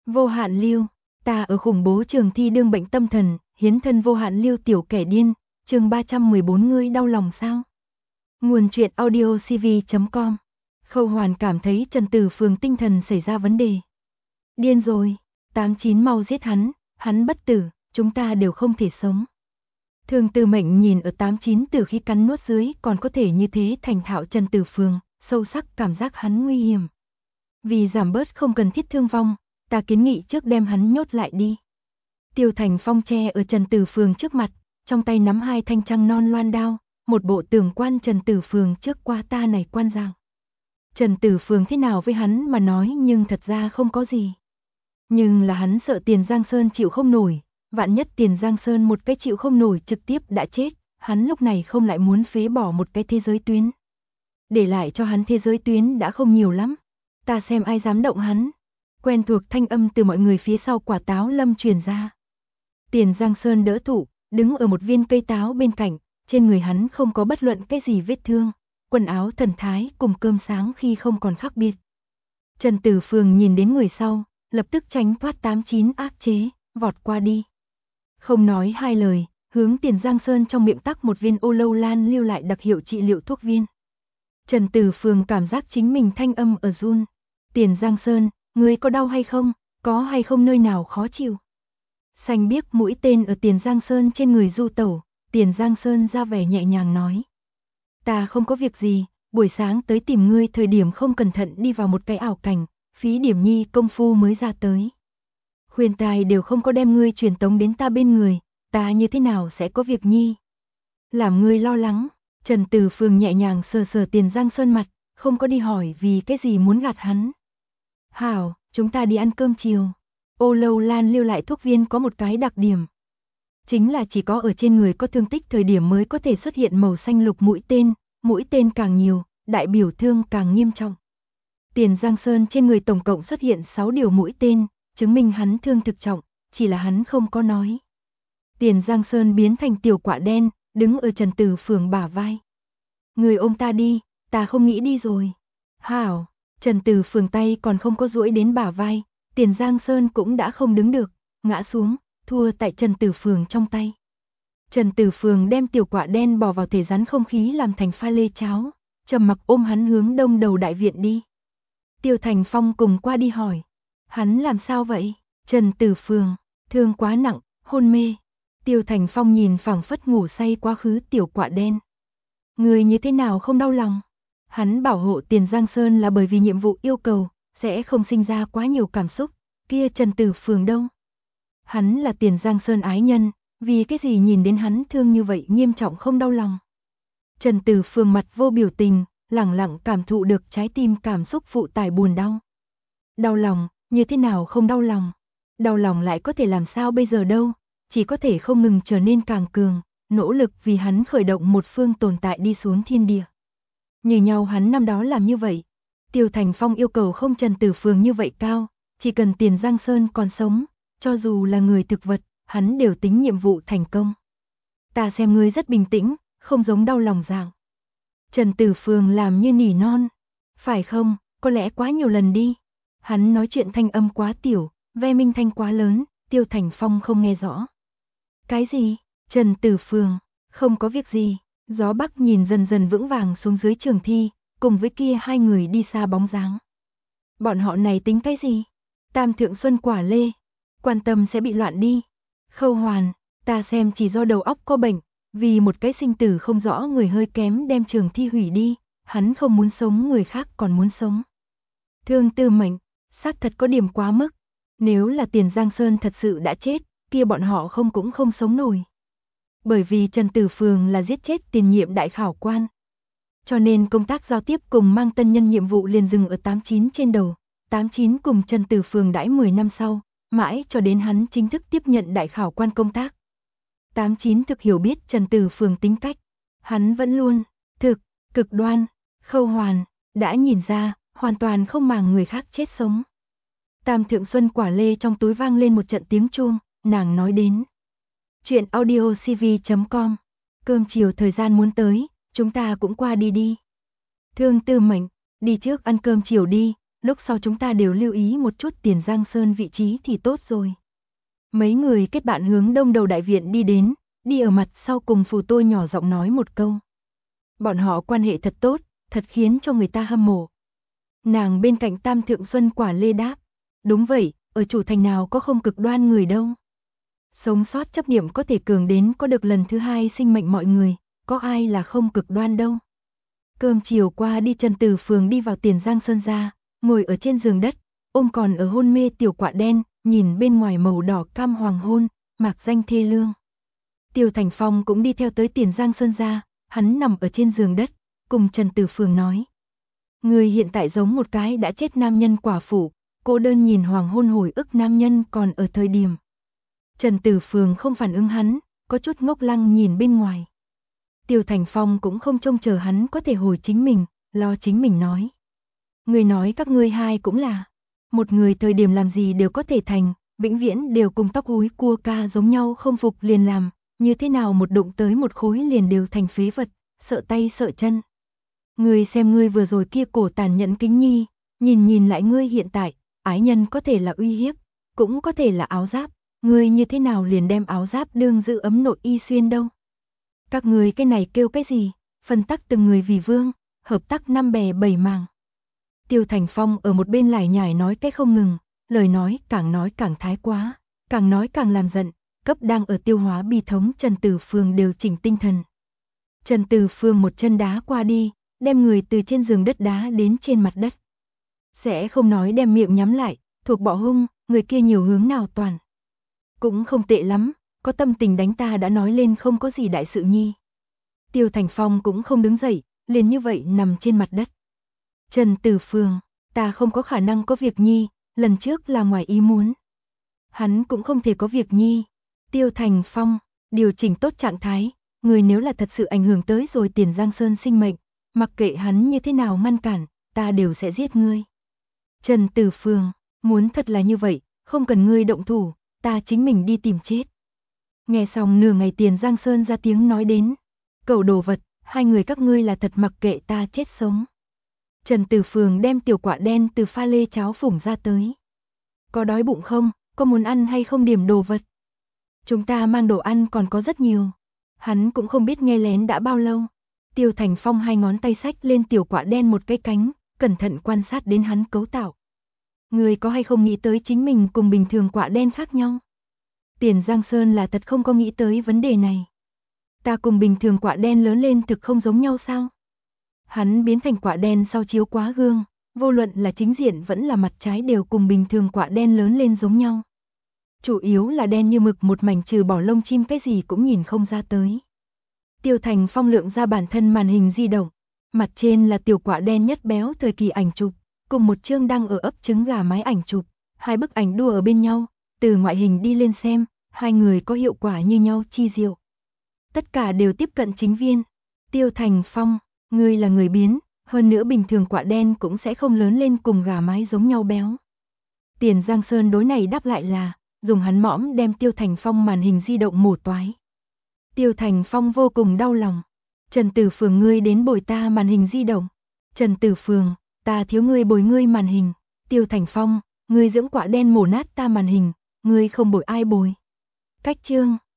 Vô hạn lưu, ta ở khủng bố trường thi đương bệnh tâm thần, hiến thân vô hạn lưu tiểu kẻ điên, chương 314 ngươi đau lòng sao? Nguồn truyện audio cv.com. Khâu Hoàn cảm thấy Trần Tử Phường tinh thần xảy ra vấn đề. Điên rồi, 89 mau giết hắn, hắn bất tử, chúng ta đều không thể sống. Thường Tư Mệnh nhìn ở 89 từ khi cắn nuốt dưới còn có thể như thế thành thạo Trần Tử Phường, sâu sắc cảm giác hắn nguy hiểm. Vì giảm bớt không cần thiết thương vong, ta kiến nghị trước đem hắn nhốt lại đi. Tiêu Thành Phong che ở Trần Tử Phường trước mặt, trong tay nắm hai thanh trăng non loan đao, một bộ tưởng quan Trần Tử Phường trước qua ta này quan giang. Trần Tử Phường thế nào với hắn mà nói nhưng thật ra không có gì. Nhưng là hắn sợ Tiền Giang Sơn chịu không nổi, vạn nhất Tiền Giang Sơn một cái chịu không nổi trực tiếp đã chết, hắn lúc này không lại muốn phế bỏ một cái thế giới tuyến. Để lại cho hắn thế giới tuyến đã không nhiều lắm, ta xem ai dám động hắn. Quen thuộc thanh âm từ mọi người phía sau quả táo lâm truyền ra. Tiền Giang Sơn đỡ thụ, đứng ở một viên cây táo bên cạnh, trên người hắn không có bất luận cái gì vết thương, quần áo thần thái cùng cơm sáng khi không còn khác biệt. Trần Tử Phường nhìn đến người sau, lập tức tránh thoát 89 áp chế, vọt qua đi. Không nói hai lời, hướng Tiền Giang Sơn trong miệng tắc một viên ô lâu lan lưu lại đặc hiệu trị liệu thuốc viên. Trần Tử Phường cảm giác chính mình thanh âm ở run. Tiền Giang Sơn, ngươi có đau hay không, có hay không nơi nào khó chịu? Xanh biếc mũi tên ở Tiền Giang Sơn trên người du tẩu, Tiền Giang Sơn ra vẻ nhẹ nhàng nói. Ta không có việc gì, buổi sáng tới tìm ngươi thời điểm không cẩn thận đi vào một cái ảo cảnh, phí điểm nhi công phu mới ra tới. Khuyên tài đều không có đem ngươi truyền tống đến ta bên người, ta như thế nào sẽ có việc nhi? Làm ngươi lo lắng, Trần Tử Phường nhẹ nhàng sờ sờ Tiền Giang Sơn mặt, không có đi hỏi vì cái gì muốn gạt hắn. Hảo, chúng ta đi ăn cơm chiều. Ô lâu lan lưu lại thuốc viên có một cái đặc điểm. Chính là chỉ có ở trên người có thương tích thời điểm mới có thể xuất hiện màu xanh lục mũi tên càng nhiều, đại biểu thương càng nghiêm trọng. Tiền Giang Sơn trên người tổng cộng xuất hiện 6 điều mũi tên, chứng minh hắn thương thực trọng, chỉ là hắn không có nói. Tiền Giang Sơn biến thành tiểu quả đen, đứng ở Trần Tử Phường bả vai. Người ôm ta đi, ta không nghĩ đi rồi. Hảo, Trần Tử Phường tay còn không có duỗi đến bả vai, Tiền Giang Sơn cũng đã không đứng được, ngã xuống, thua tại Trần Tử Phường trong tay. Trần Tử Phường đem tiểu quả đen bỏ vào thể rắn không khí làm thành pha lê cháo, trầm mặc ôm hắn hướng đông đầu đại viện đi. Tiêu Thành Phong cùng qua đi hỏi, hắn làm sao vậy? Trần Tử Phường, thương quá nặng, hôn mê. Tiêu Thành Phong nhìn phảng phất ngủ say quá khứ tiểu quả đen. Người như thế nào không đau lòng? Hắn bảo hộ Tiền Giang Sơn là bởi vì nhiệm vụ yêu cầu, sẽ không sinh ra quá nhiều cảm xúc, kia Trần Tử Phường đâu? Hắn là Tiền Giang Sơn ái nhân, vì cái gì nhìn đến hắn thương như vậy nghiêm trọng không đau lòng? Trần Tử Phường mặt vô biểu tình, lẳng lặng cảm thụ được trái tim cảm xúc phụ tải buồn đau. Đau lòng, như thế nào không đau lòng? Đau lòng lại có thể làm sao bây giờ đâu, chỉ có thể không ngừng trở nên càng cường, nỗ lực vì hắn khởi động một phương tồn tại đi xuống thiên địa. Như nhau hắn năm đó làm như vậy. Tiêu Thành Phong yêu cầu không Trần Tử Phường như vậy cao, chỉ cần Tiền Giang Sơn còn sống, cho dù là người thực vật, hắn đều tính nhiệm vụ thành công. Ta xem ngươi rất bình tĩnh, không giống đau lòng dạng. Trần Tử Phường làm như nỉ non. Phải không, có lẽ quá nhiều lần đi. Hắn nói chuyện thanh âm quá tiểu, ve minh thanh quá lớn, Tiêu Thành Phong không nghe rõ. Cái gì? Trần Tử Phường, không có việc gì. Gió bắc nhìn dần dần vững vàng xuống dưới trường thi, cùng với kia hai người đi xa bóng dáng. Bọn họ này tính cái gì? Tam thượng xuân quả lê, quan tâm sẽ bị loạn đi. Khâu Hoàn, ta xem chỉ do đầu óc có bệnh, vì một cái sinh tử không rõ người hơi kém đem trường thi hủy đi, hắn không muốn sống người khác còn muốn sống. Thương Tư Mệnh, xác thật có điểm quá mức, nếu là Tiền Giang Sơn thật sự đã chết, kia bọn họ cũng không sống nổi. Bởi vì Trần Tử Phường là giết chết tiền nhiệm đại khảo quan. Cho nên công tác giao tiếp cùng mang tân nhân nhiệm vụ liền dừng ở 89 trên đầu. 89 cùng Trần Tử Phường đãi 10 năm sau, mãi cho đến hắn chính thức tiếp nhận đại khảo quan công tác. 89 thực hiểu biết Trần Tử Phường tính cách. Hắn vẫn luôn, cực đoan, Khâu Hoàn, đã nhìn ra, hoàn toàn không màng người khác chết sống. Tam thượng xuân quả lê trong túi vang lên một trận tiếng chuông, nàng nói đến. Chuyện audio cv.com. Cơm chiều thời gian muốn tới, chúng ta cũng qua đi đi. Thương Tư Mệnh, đi trước ăn cơm chiều đi, lúc sau chúng ta đều lưu ý một chút Tiền Giang Sơn vị trí thì tốt rồi. Mấy người kết bạn hướng đông đầu đại viện đi đến, đi ở mặt sau cùng Phù Tôi nhỏ giọng nói một câu. Bọn họ quan hệ thật tốt, thật khiến cho người ta hâm mộ. Nàng bên cạnh Tam Thượng Xuân Quả Lê đáp, đúng vậy, ở chủ thành nào có không cực đoan người đâu. Sống sót chấp niệm có thể cường đến có được lần thứ hai sinh mệnh mọi người, có ai là không cực đoan đâu. Cơm chiều qua đi Trần Tử Phường đi vào Tiền Giang Sơn ra, ngồi ở trên giường đất, ôm còn ở hôn mê tiểu quạ đen, nhìn bên ngoài màu đỏ cam hoàng hôn, mạc danh thê lương. Tiêu Thành Phong cũng đi theo tới Tiền Giang Sơn ra, hắn nằm ở trên giường đất, cùng Trần Tử Phường nói. Người hiện tại giống một cái đã chết nam nhân quả phụ, cô đơn nhìn hoàng hôn hồi ức nam nhân còn ở thời điểm. Trần Tử Phường không phản ứng hắn, có chút ngốc lăng nhìn bên ngoài. Tiêu Thành Phong cũng không trông chờ hắn có thể hồi chính mình, lo chính mình nói. Người nói các ngươi hai cũng là, một người thời điểm làm gì đều có thể thành, vĩnh viễn đều cùng tóc húi cua ca giống nhau không phục liền làm, như thế nào một đụng tới một khối liền đều thành phế vật, sợ tay sợ chân. Ngươi xem ngươi vừa rồi kia cổ tàn nhẫn kính nhi, nhìn lại ngươi hiện tại, ái nhân có thể là uy hiếp, cũng có thể là áo giáp, ngươi như thế nào liền đem áo giáp đương giữ ấm nội y xuyên đâu. Các ngươi cái này kêu cái gì, phân tắc từng người vì vương, hợp tác năm bè bảy mảng. Tiêu Thành Phong ở một bên lải nhải nói cái không ngừng, lời nói càng thái quá, càng nói càng làm giận, cấp đang ở tiêu hóa bi thống Trần Tử Phường đều chỉnh tinh thần. Trần Tử Phường một chân đá qua đi, đem người từ trên giường đất đá đến trên mặt đất. Sẽ không nói đem miệng nhắm lại, thuộc bọ hung, người kia nhiều hướng nào toàn. Cũng không tệ lắm, có tâm tình đánh ta đã nói lên không có gì đại sự nhi. Tiêu Thành Phong cũng không đứng dậy, liền như vậy nằm trên mặt đất. Trần Tử Phường, ta không có khả năng có việc nhi, lần trước là ngoài ý muốn. Hắn cũng không thể có việc nhi. Tiêu Thành Phong, điều chỉnh tốt trạng thái, người nếu là thật sự ảnh hưởng tới rồi Tiền Giang Sơn sinh mệnh, mặc kệ hắn như thế nào ngăn cản, ta đều sẽ giết ngươi. Trần Tử Phường, muốn thật là như vậy, không cần ngươi động thủ, ta chính mình đi tìm chết. Nghe xong nửa ngày Tiền Giang Sơn ra tiếng nói đến, cẩu đồ vật, hai người các ngươi là thật mặc kệ ta chết sống. Trần Tử Phường đem tiểu quạ đen từ pha lê cháo phủng ra tới. Có đói bụng không, có muốn ăn hay không điểm đồ vật? Chúng ta mang đồ ăn còn có rất nhiều. Hắn cũng không biết nghe lén đã bao lâu. Tiêu Thành Phong hai ngón tay xách lên tiểu quạ đen một cái cánh, cẩn thận quan sát đến hắn cấu tạo. Người có hay không nghĩ tới chính mình cùng bình thường quạ đen khác nhau? Tiền Giang Sơn là thật không có nghĩ tới vấn đề này. Ta cùng bình thường quạ đen lớn lên thực không giống nhau sao? Hắn biến thành quạ đen sau chiếu quá gương, vô luận là chính diện vẫn là mặt trái đều cùng bình thường quạ đen lớn lên giống nhau. Chủ yếu là đen như mực một mảnh trừ bỏ lông chim cái gì cũng nhìn không ra tới. Tiêu Thành Phong lượng ra bản thân màn hình di động, mặt trên là tiểu quạ đen nhất béo thời kỳ ảnh chụp, cùng một chương đang ở ấp trứng gà mái ảnh chụp, hai bức ảnh đua ở bên nhau, từ ngoại hình đi lên xem, hai người có hiệu quả như nhau chi diệu. Tất cả đều tiếp cận chính viên. Tiêu Thành Phong, ngươi là người biến, hơn nữa bình thường quạ đen cũng sẽ không lớn lên cùng gà mái giống nhau béo. Tiền Giang Sơn đối này đáp lại là, dùng hắn mõm đem Tiêu Thành Phong màn hình di động mổ toái. Tiêu Thành Phong vô cùng đau lòng. Trần Tử Phường ngươi đến bồi ta màn hình di động. Trần Tử Phường, ta thiếu ngươi bồi ngươi màn hình. Tiêu Thành Phong, ngươi dưỡng quạ đen mổ nát ta màn hình, ngươi không bồi ai bồi. Cách chương